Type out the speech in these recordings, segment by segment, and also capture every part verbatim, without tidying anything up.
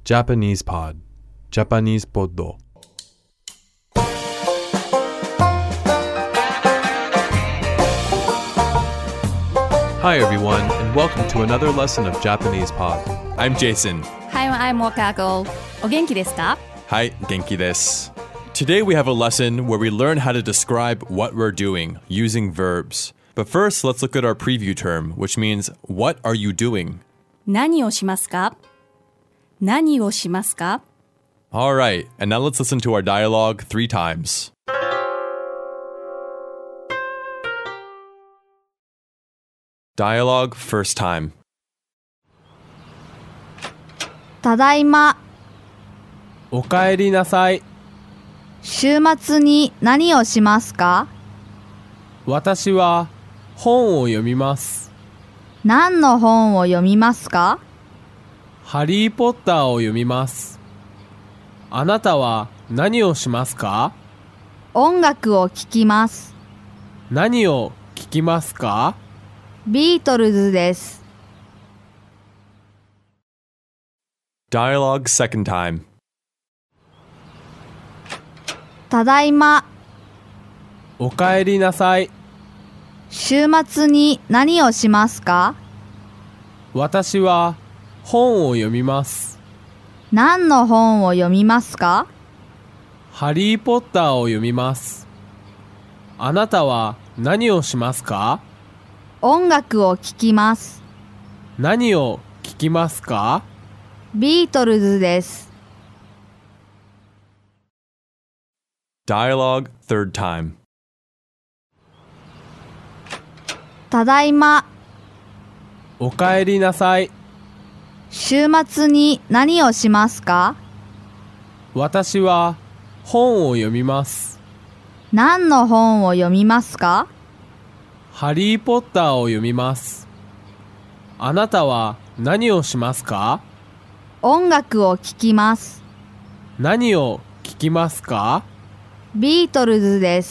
Japanese Pod Japanese Poddo Hi everyone, and welcome to another lesson of Japanese Pod. I'm Jason. Hi, I'm Wakako. お元気ですか? Hi, genki desu. Today we have a lesson where we learn how to describe what we're doing using verbs. But first, let's look at our preview term, which means, what are you doing? 何をしますか? 何をしますか? Alright, and now let's listen to our dialogue three times. Dialogue first time. ただいま。 おかえりなさい。 週末に何をしますか？ 私は本を読みます。 何の本を読みますか？ ハリーポッターを読みます。あなたは何をしますか？ 音楽を聴きます。 何を聴きますか？ ビートルズです。 Dialogue second time. ただいま。 おかえりなさい。 週末に何をしますか？ 私は本を読みます。 何の本を読みますか？ ハリーポッターを読みます。あなたは何をしますか？ 音楽を聴きます。 何を聴きますか？ ビートルズです。 Dialogue third time. ただいま。 おかえりなさい。 週末に何をしますか？ 私は本を読みます。 何の本を読みますか？ ハリーポッターを読みます。あなたは何をしますか？ 音楽を聴きます。 何を聴きますか？ ビートルズです。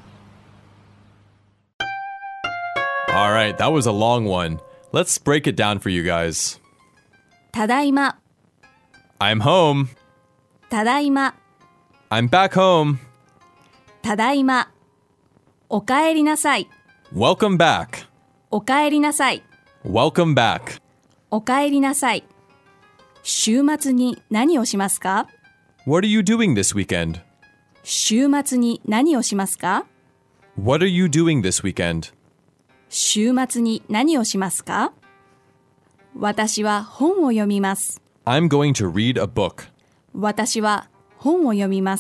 Alright, that was a long one. Let's break it down for you guys. ただいま。 I'm home. ただいま。 I'm back home. ただいま。おかえりなさい。 Welcome back. おかえりなさい。 Welcome back. おかえりなさい。週末に何をしますか？ What are you doing this weekend? 週末に何をしますか？ What are you doing this weekend? 週末に何をしますか？私は本を読みます。 I'm going to read a book. 私は本を読みます。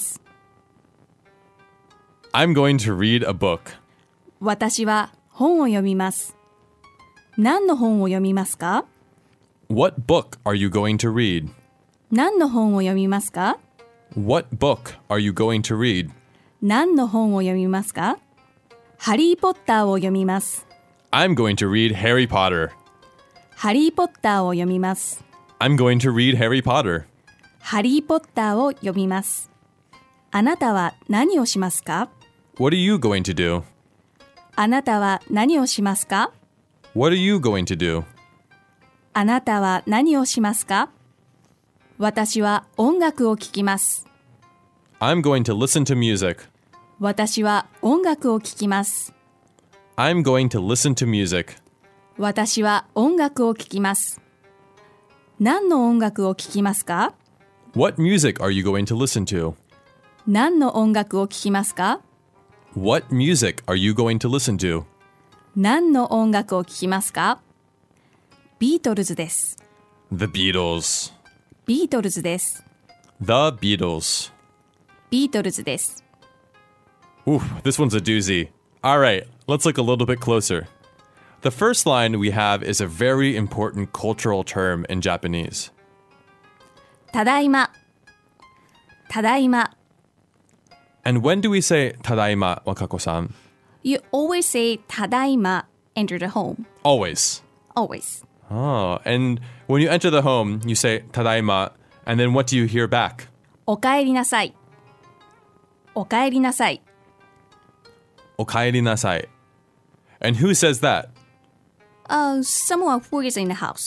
I'm going to read a book. 私は本を読みます。何の本を読みますか？ What book are you going to read? 何の本を読みますか？ What book are you going to read? 何の本を読みますか？ハリーポッターを読みます。 I'm going to read Harry Potter. ハリーポッターを読みます。 I'm going to read Harry Potter. ハリーポッターを読みます。あなたは何をしますか？ What are you going to do? あなたは何をしますか？ What are you going to do? あなたは何をしますか？私は音楽を聴きます。 I'm going to listen to music. 私は音楽を聴きます。 I'm going to listen to music. 私は音楽を聴きます。何の音楽を聴きますか？ What music are you going to listen to? 何の音楽を聴きますか？ What music are you going to listen to? 何の音楽を聴きますか？ビートルズです。 The Beatles. ビートルズです。 The Beatles. ビートルズです。 Ooh, this one's a doozy. All right, let's look a little bit closer. The first line we have is a very important cultural term in Japanese. ただいま。ただいま。 And when do we say tadaima, Wakako-san? You always say ただいま enter the home. Always. Always. Oh, and when you enter the home, you say tadaima, and then what do you hear back? おかえりなさい。おかえりなさい。 Okaeri nasai. And who says that? Uh, someone who is in the house.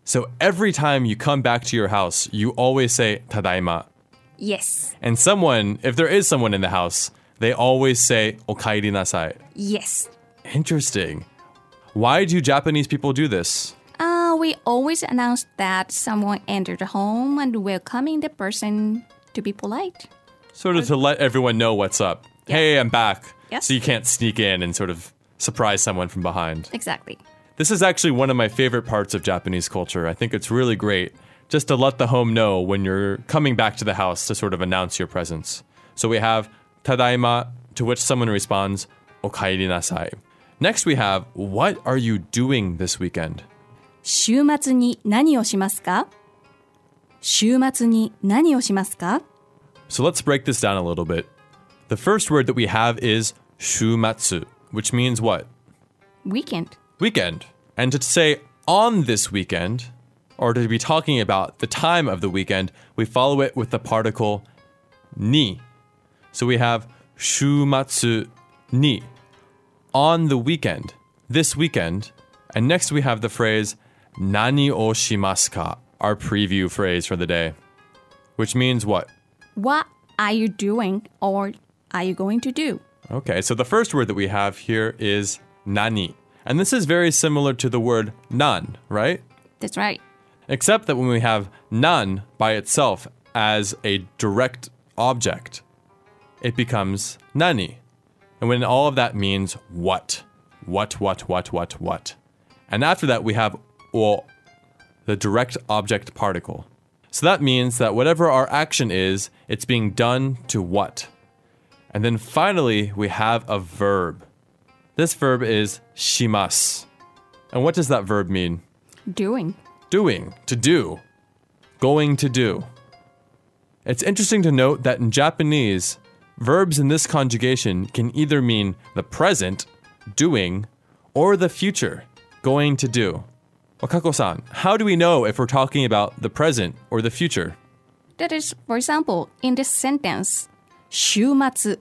So every time you come back to your house, you always say tadaima. Yes. And someone, if there is someone in the house, they always say okaeri nasai. Yes. Interesting. Why do Japanese people do this? Uh, we always announce that someone entered the home and welcoming the person to be polite. Sort of to let everyone know what's up. Yeah. Hey, I'm back. Yes. So you can't sneak in and sort of surprise someone from behind. Exactly. This is actually one of my favorite parts of Japanese culture. I think it's really great just to let the home know when you're coming back to the house to sort of announce your presence. So we have tadaima, to which someone responds, okaeri nasai. Next we have, what are you doing this weekend? 週末に何をしますか?週末に何をしますか? So let's break this down a little bit. The first word that we have is shumatsu, which means what? Weekend. Weekend. And to say on this weekend, or to be talking about the time of the weekend, we follow it with the particle ni. So we have shumatsu ni, on the weekend, this weekend. And next we have the phrase nani o shimasu ka, our preview phrase for the day, which means what? What are you doing or are you going to do? Okay, so the first word that we have here is nani. And this is very similar to the word nan, right? That's right. Except that when we have nan by itself as a direct object, it becomes nani. And when all of that means what. What, what, what, what, what. And after that we have o, the direct object particle. So that means that whatever our action is, it's being done to what. And then finally we have a verb. This verb is shimasu. And what does that verb mean? Doing. Doing, to do, going to do. It's interesting to note that in Japanese, verbs in this conjugation can either mean the present, doing, or the future, going to do. Wakako-san, how do we know if we're talking about the present or the future? That is, for example, in this sentence, 週末.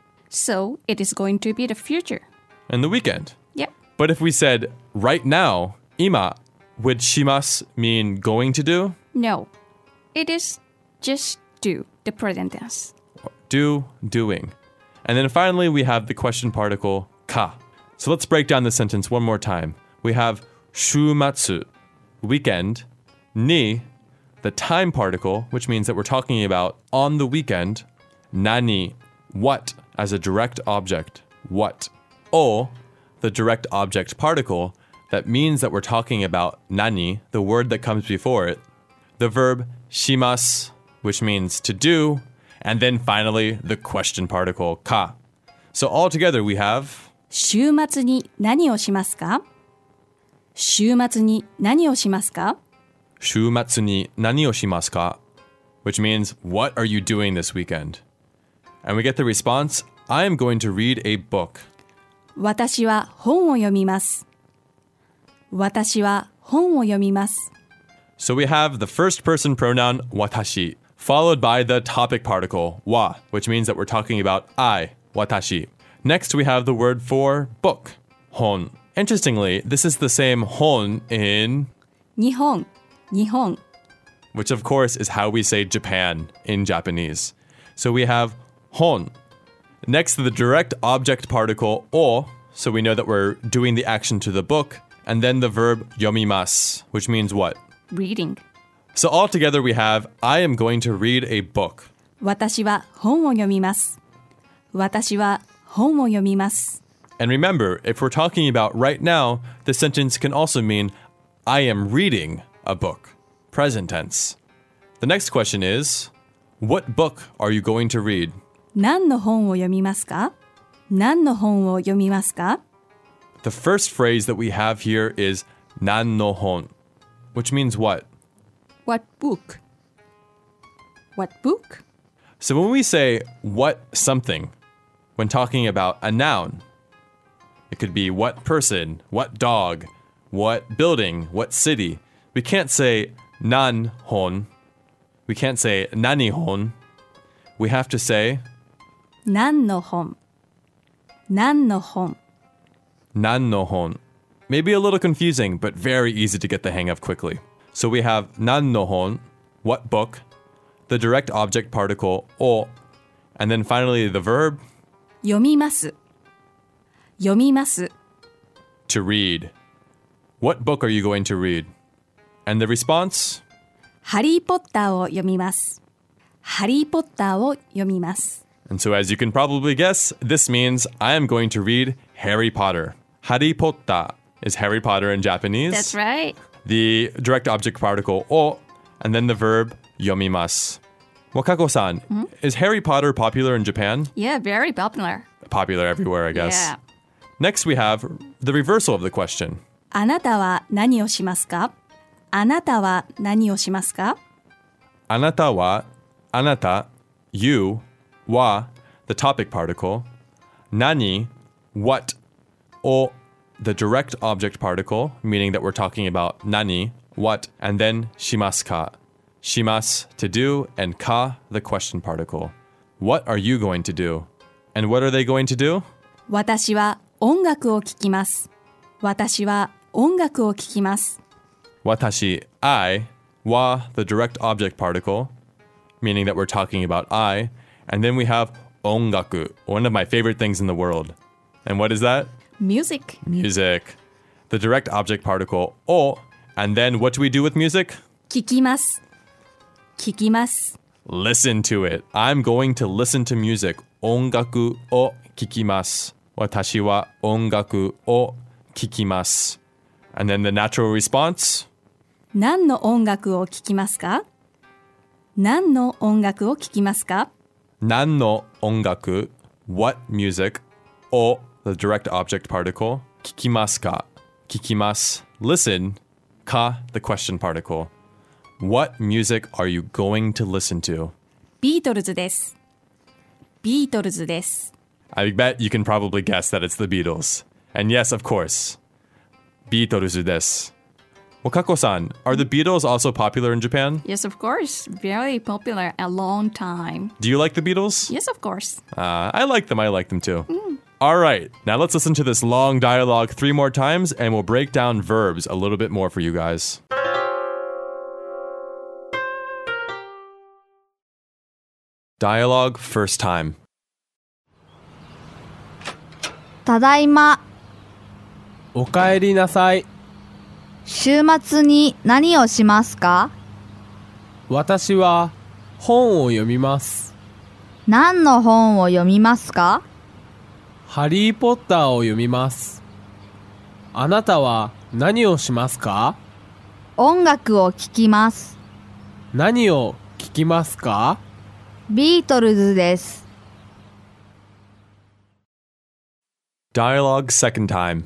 So it is going to be the future. And the weekend. Yep. But if we said right now, ima, would shimasu mean going to do? No. It is just do, the present tense. Do, doing. And then finally we have the question particle ka. So let's break down the sentence one more time. We have shumatsu, weekend, ni, the time particle, which means that we're talking about on the weekend, nani, what, as a direct object, what, o, the direct object particle, that means that we're talking about nani, the word that comes before it, the verb shimasu, which means to do, and then finally the question particle ka. So all together we have 週末に何をしますか?週末に何をしますか? 週末に何をしますか? which means what are you doing this weekend? And we get the response, I am going to read a book. 私は本を読みます。私は本を読みます。 So we have the first person pronoun watashi, followed by the topic particle wa, which means that we're talking about I, watashi. Next we have the word for book, hon. Interestingly, this is the same hon in 日本、日本。 which of course is how we say Japan in Japanese. So we have hon. Next to the direct object particle o, so we know that we're doing the action to the book, and then the verb yomimasu, which means what? Reading. So all together we have, I am going to read a book. 私は本を読みます。私は本を読みます。 And remember, if we're talking about right now, the sentence can also mean, I am reading a book. Present tense. The next question is, what book are you going to read? 何の本を読みますか?何の本を読みますか? The first phrase that we have here is nan no hon, which means what? What book? What book? So when we say what something, when talking about a noun, it could be what person, what dog, what building, what city. We can't say nan hon. We can't say nani hon. We have to say 何の本?何の本? nan no hon. Maybe a little confusing, but very easy to get the hang of quickly. So we have 何の本, what book, the direct object particle を, and then finally the verb 読みます。読みます。 to read. What book are you going to read? And the response? ハリーポッターを読みます。ハリーポッターを読みます。 And so as you can probably guess, this means I am going to read Harry Potter. Harry Potter is Harry Potter in Japanese. That's right. The direct object particle を, and then the verb 読みます. Wakako-san, mm-hmm. is Harry Potter popular in Japan? Yeah, very popular. Popular everywhere, I guess. Yeah. Next we have the reversal of the question. あなたは何をしますか？あなたは何をしますか？ あなたは、あなた, you, は, the topic particle, 何, what, を, the direct object particle, meaning that we're talking about 何, what, and then しますか. します to do, and ka, the question particle. What are you going to do? And what are they going to do? 私は音楽を聴きます。私は音楽を聴きます。 Watashi, I, wa, the direct object particle, meaning that we're talking about I, and then we have ongaku, one of my favorite things in the world. And what is that? Music. Music. The direct object particle, o, and then what do we do with music? 聴きます。聴きます。 Listen to it. I'm going to listen to music. Ongaku o kikimasu. Watashi wa ongaku o kikimasu. And then the natural response? 何の音楽を聴きますか？何の音楽を聴きますか？ 何の音楽 what music を the direct object particle 聴きますか聴きます listen か the question particle What music are you going to listen to? ビートルズです。ビートルズです。 I bet you can probably guess that it's the Beatles. And yes, of course. ビートルズです。Wakako-san, are the Beatles also popular in Japan? Yes, of course. Very popular a long time. Do you like the Beatles? Yes, of course. Uh, I like them. I like them too. Mm. All right. Now let's listen to this long dialogue three more times and we'll break down verbs a little bit more for you guys. Dialogue first time. ただいま。 おかえりなさい。 週末に何をしますか？ 私は本を読みます。 何の本を読みますか？ ハリーポッターを読みます。あなたは何をしますか？ 音楽を聴きます。 何を聴きますか？ ビートルズです。 Dialogue second time.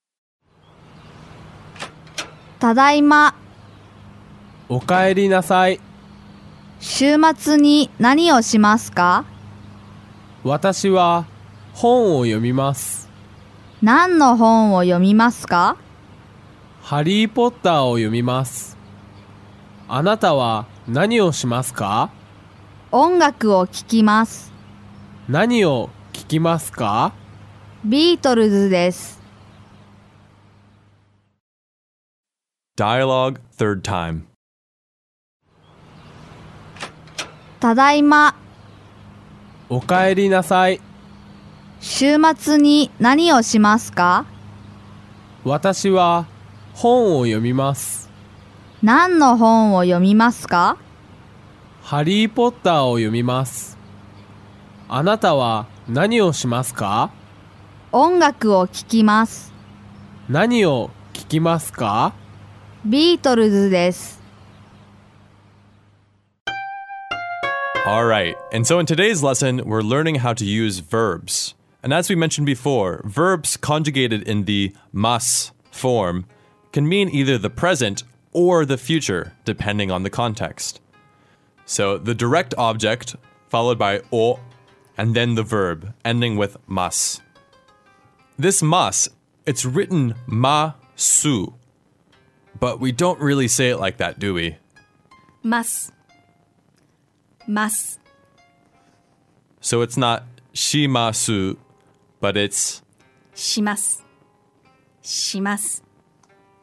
ただいま。 おかえりなさい。 週末に何をしますか？ 私は本を読みます。 何の本を読みますか？ ハリーポッターを読みます。あなたは何をしますか？ 音楽を聴きます。 何を聴きますか？ ビートルズです。 Dialogue third time. ただいま。 おかえりなさい。 週末に何をしますか？ 私は本を読みます。 何の本を読みますか？ ハリーポッターを読みます。あなたは何をしますか？ 音楽を聴きます。 何を聴きますか？ ビートルズです。 All right. And so in today's lesson, we're learning how to use verbs. And as we mentioned before, verbs conjugated in the mas form can mean either the present or the future, depending on the context. So the direct object, followed by o, and then the verb, ending with mas. This mas, it's written ma-su, but we don't really say it like that, do we? ます。ます。 So it's not shimasu, but it's します。します。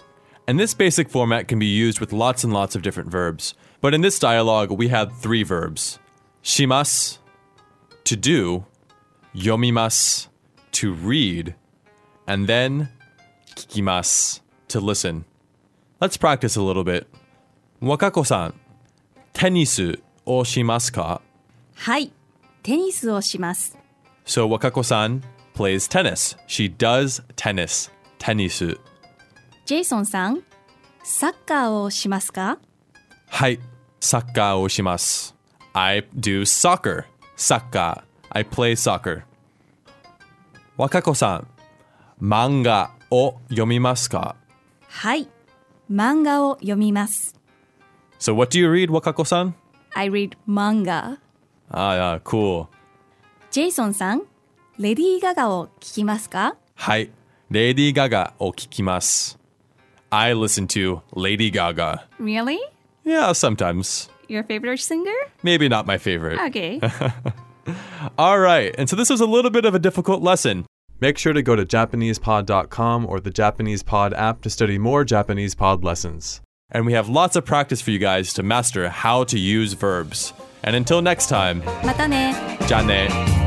And this basic format can be used with lots and lots of different verbs. But in this dialogue, we had three verbs. Shimasu, to do, yomimasu, to read, and then kikimasu, to listen. Let's practice a little bit. Wakako-san, テニスをしますか? はい、テニスをします。 So Wakako-san plays tennis. She does tennis. テニス. ジェイソンさん、サッカーをしますか？ はい、サッカーをします。I do soccer. サッカー. I play soccer. Wakako-san, 漫画を読みますか? はい、漫画を読みます。 So what do you read, Wakako-san? I read manga. Ah, yeah, cool. ジェイソンさん、レディー・ガガを聞きますか？ はい、レディー・ガガを聞きます。I listen to Lady Gaga. Really? Yeah, sometimes. Your favorite singer? Maybe not my favorite. Okay. All right, and so this was a little bit of a difficult lesson. Make sure to go to Japanese pod dot com or the Japanese Pod app to study more Japanese Pod lessons. And we have lots of practice for you guys to master how to use verbs. And until next time, またね。 じゃあね。